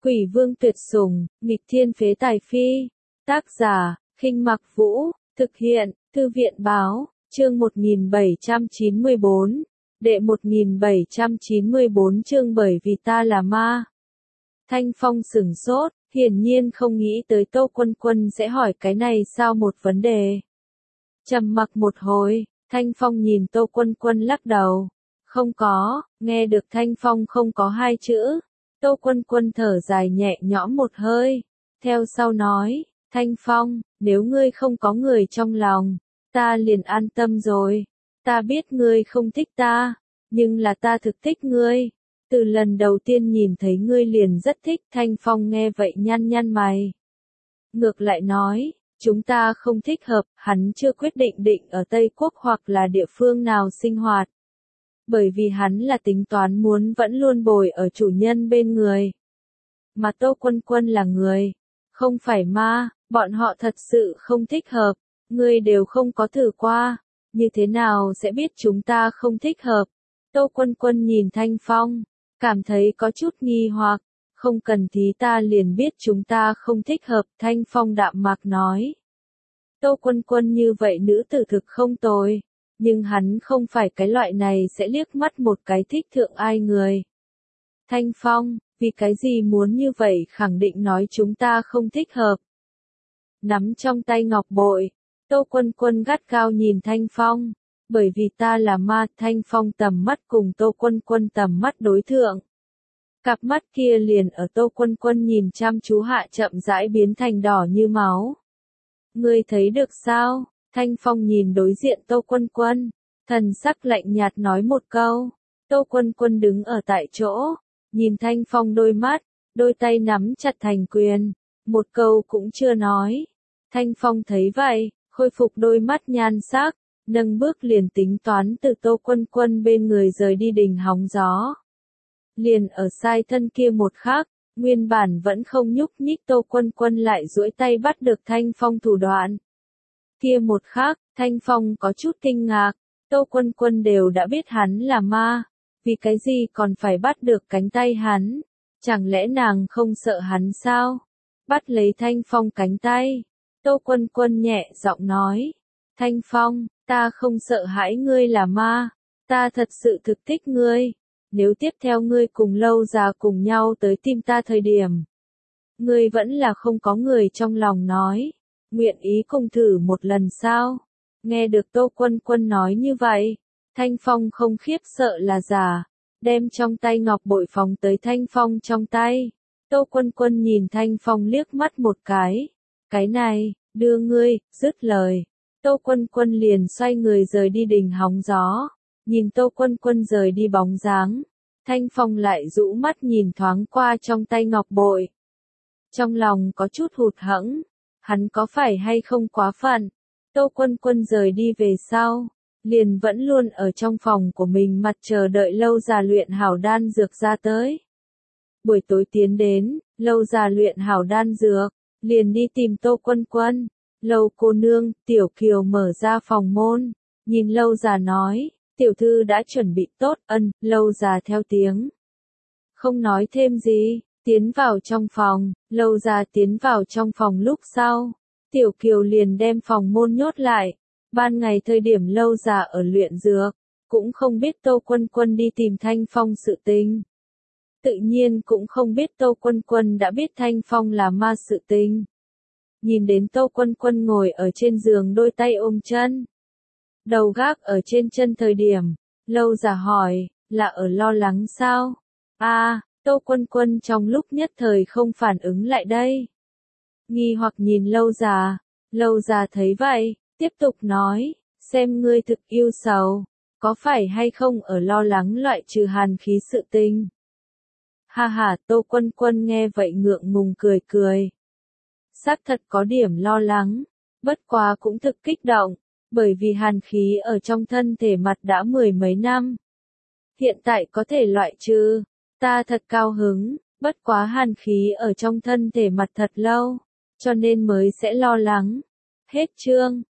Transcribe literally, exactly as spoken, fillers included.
Quỷ vương tuyệt sủng, nghịch thiên phế tài phi. Tác giả, Khinh Mặc Vũ, thực hiện, Thư viện báo, chương một nghìn bảy trăm chín mươi bốn, đệ một nghìn bảy trăm chín mươi bốn chương bởi vì ta là ma. Thanh Phong sửng sốt, hiển nhiên không nghĩ tới Tô Quân Quân sẽ hỏi cái này sao một vấn đề. Trầm mặc một hồi, Thanh Phong nhìn Tô Quân Quân lắc đầu. Không có, nghe được Thanh Phong không có hai chữ. Tô Quân Quân thở dài nhẹ nhõm một hơi, theo sau nói, Thanh Phong, nếu ngươi không có người trong lòng, ta liền an tâm rồi. Ta biết ngươi không thích ta, nhưng là ta thực thích ngươi. Từ lần đầu tiên nhìn thấy ngươi liền rất thích. Thanh Phong nghe vậy nhăn nhăn mày. Ngược lại nói, chúng ta không thích hợp, hắn chưa quyết định định ở Tây Quốc hoặc là địa phương nào sinh hoạt. Bởi vì hắn là tính toán muốn vẫn luôn bồi ở chủ nhân bên người. Mà Tô Quân Quân là người, không phải ma, bọn họ thật sự không thích hợp, ngươi đều không có thử qua, như thế nào sẽ biết chúng ta không thích hợp. Tô Quân Quân nhìn Thanh Phong, cảm thấy có chút nghi hoặc, không cần thì ta liền biết chúng ta không thích hợp. Thanh Phong đạm mạc nói. Tô Quân Quân như vậy nữ tử thực không tồi. Nhưng hắn không phải cái loại này sẽ liếc mắt một cái thích thượng ai người. Thanh Phong, vì cái gì muốn như vậy khẳng định nói chúng ta không thích hợp. Nắm trong tay ngọc bội, Tô Quân Quân gắt gao nhìn Thanh Phong, bởi vì ta là ma. Thanh Phong tầm mắt cùng Tô Quân Quân tầm mắt đối thượng. Cặp mắt kia liền ở Tô Quân Quân nhìn chăm chú hạ chậm rãi biến thành đỏ như máu. Ngươi thấy được sao? Thanh Phong nhìn đối diện Tô Quân Quân, thần sắc lạnh nhạt nói một câu. Tô Quân Quân đứng ở tại chỗ, nhìn Thanh Phong đôi mắt, đôi tay nắm chặt thành quyền, một câu cũng chưa nói. Thanh Phong thấy vậy, khôi phục đôi mắt nhan sắc, nâng bước liền tính toán từ Tô Quân Quân bên người rời đi đỉnh hóng gió. Liền ở sai thân kia một khắc, nguyên bản vẫn không nhúc nhích Tô Quân Quân lại duỗi tay bắt được Thanh Phong thủ đoạn. Kia một khắc, Thanh Phong có chút kinh ngạc, Tô Quân Quân đều đã biết hắn là ma, vì cái gì còn phải bắt được cánh tay hắn, chẳng lẽ nàng không sợ hắn sao? Bắt lấy Thanh Phong cánh tay, Tô Quân Quân nhẹ giọng nói, Thanh Phong, ta không sợ hãi ngươi là ma, ta thật sự thực thích ngươi, nếu tiếp theo ngươi cùng Lâu Già cùng nhau tới tìm ta thời điểm, ngươi vẫn là không có người trong lòng nói. Nguyện ý cùng thử một lần sao? Nghe được Tô Quân Quân nói như vậy, Thanh Phong không khiếp sợ là giả, đem trong tay ngọc bội phóng tới Thanh Phong trong tay. Tô Quân Quân nhìn Thanh Phong liếc mắt một cái, cái này, đưa ngươi, dứt lời. Tô Quân Quân liền xoay người rời đi đỉnh hóng gió, nhìn Tô Quân Quân rời đi bóng dáng, Thanh Phong lại rũ mắt nhìn thoáng qua trong tay ngọc bội. Trong lòng có chút hụt hẫng. Hắn có phải hay không quá phận? Tô Quân Quân rời đi về sau, liền vẫn luôn ở trong phòng của mình mặt chờ đợi Lâu Già luyện hảo đan dược ra tới. Buổi tối tiến đến, Lâu Già luyện hảo đan dược, liền đi tìm Tô Quân Quân. Lâu cô nương, Tiểu Kiều mở ra phòng môn, nhìn Lâu Già nói, tiểu thư đã chuẩn bị tốt. Ân, Lâu Già theo tiếng, không nói thêm gì. Tiến vào trong phòng, Lâu Già tiến vào trong phòng lúc sau, Tiểu Kiều liền đem phòng môn nhốt lại. Ban ngày thời điểm Lâu Già ở luyện dược, cũng không biết Tô Quân Quân đi tìm Thanh Phong sự tình. Tự nhiên cũng không biết Tô Quân Quân đã biết Thanh Phong là ma sự tình. Nhìn đến Tô Quân Quân ngồi ở trên giường đôi tay ôm chân, đầu gác ở trên chân thời điểm, Lâu Già hỏi, là ở lo lắng sao? A. À, Tô Quân Quân trong lúc nhất thời không phản ứng lại đây. Nghi hoặc nhìn Lâu Già, Lâu Già thấy vậy, tiếp tục nói, xem ngươi thực yêu sầu, có phải hay không ở lo lắng loại trừ hàn khí sự tình. Ha ha, Tô Quân Quân nghe vậy ngượng ngùng cười cười. Xác thật có điểm lo lắng, bất quá cũng thực kích động, bởi vì hàn khí ở trong thân thể mặt đã mười mấy năm. Hiện tại có thể loại trừ. Ta thật cao hứng, bất quá hàn khí ở trong thân thể mặt thật lâu, cho nên mới sẽ lo lắng. Hết chương.